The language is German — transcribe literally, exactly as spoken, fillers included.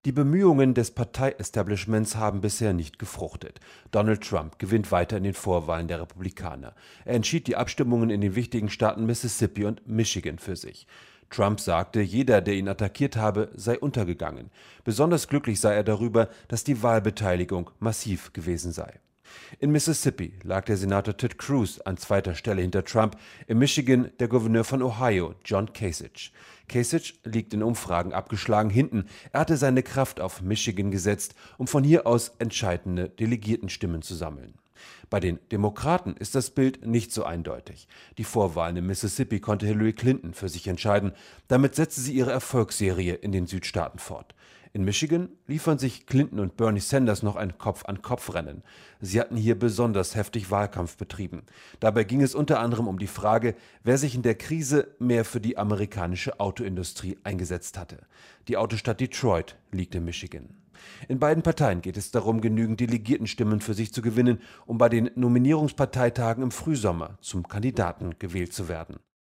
Die Bemühungen des Partei-Establishments haben bisher nicht gefruchtet. Donald Trump gewinnt weiter in den Vorwahlen der Republikaner. Er entschied die Abstimmungen in den wichtigen Staaten Mississippi und Michigan für sich. Trump sagte, jeder, der ihn attackiert habe, sei untergegangen. Besonders glücklich sei er darüber, dass die Wahlbeteiligung massiv gewesen sei. In Mississippi lag der Senator Ted Cruz an zweiter Stelle hinter Trump, in Michigan der Gouverneur von Ohio, John Kasich. Kasich liegt in Umfragen abgeschlagen hinten. Er hatte seine Kraft auf Michigan gesetzt, um von hier aus entscheidende Delegiertenstimmen zu sammeln. Bei den Demokraten ist das Bild nicht so eindeutig. Die Vorwahlen in Mississippi konnte Hillary Clinton für sich entscheiden. Damit setzte sie ihre Erfolgsserie in den Südstaaten fort. In Michigan liefern sich Clinton und Bernie Sanders noch ein Kopf-an-Kopf-Rennen. Sie hatten hier besonders heftig Wahlkampf betrieben. Dabei ging es unter anderem um die Frage, wer sich in der Krise mehr für die amerikanische Autoindustrie eingesetzt hatte. Die Autostadt Detroit liegt in Michigan. In beiden Parteien geht es darum, genügend Delegiertenstimmen für sich zu gewinnen, um bei den Nominierungsparteitagen im Frühsommer zum Kandidaten gewählt zu werden.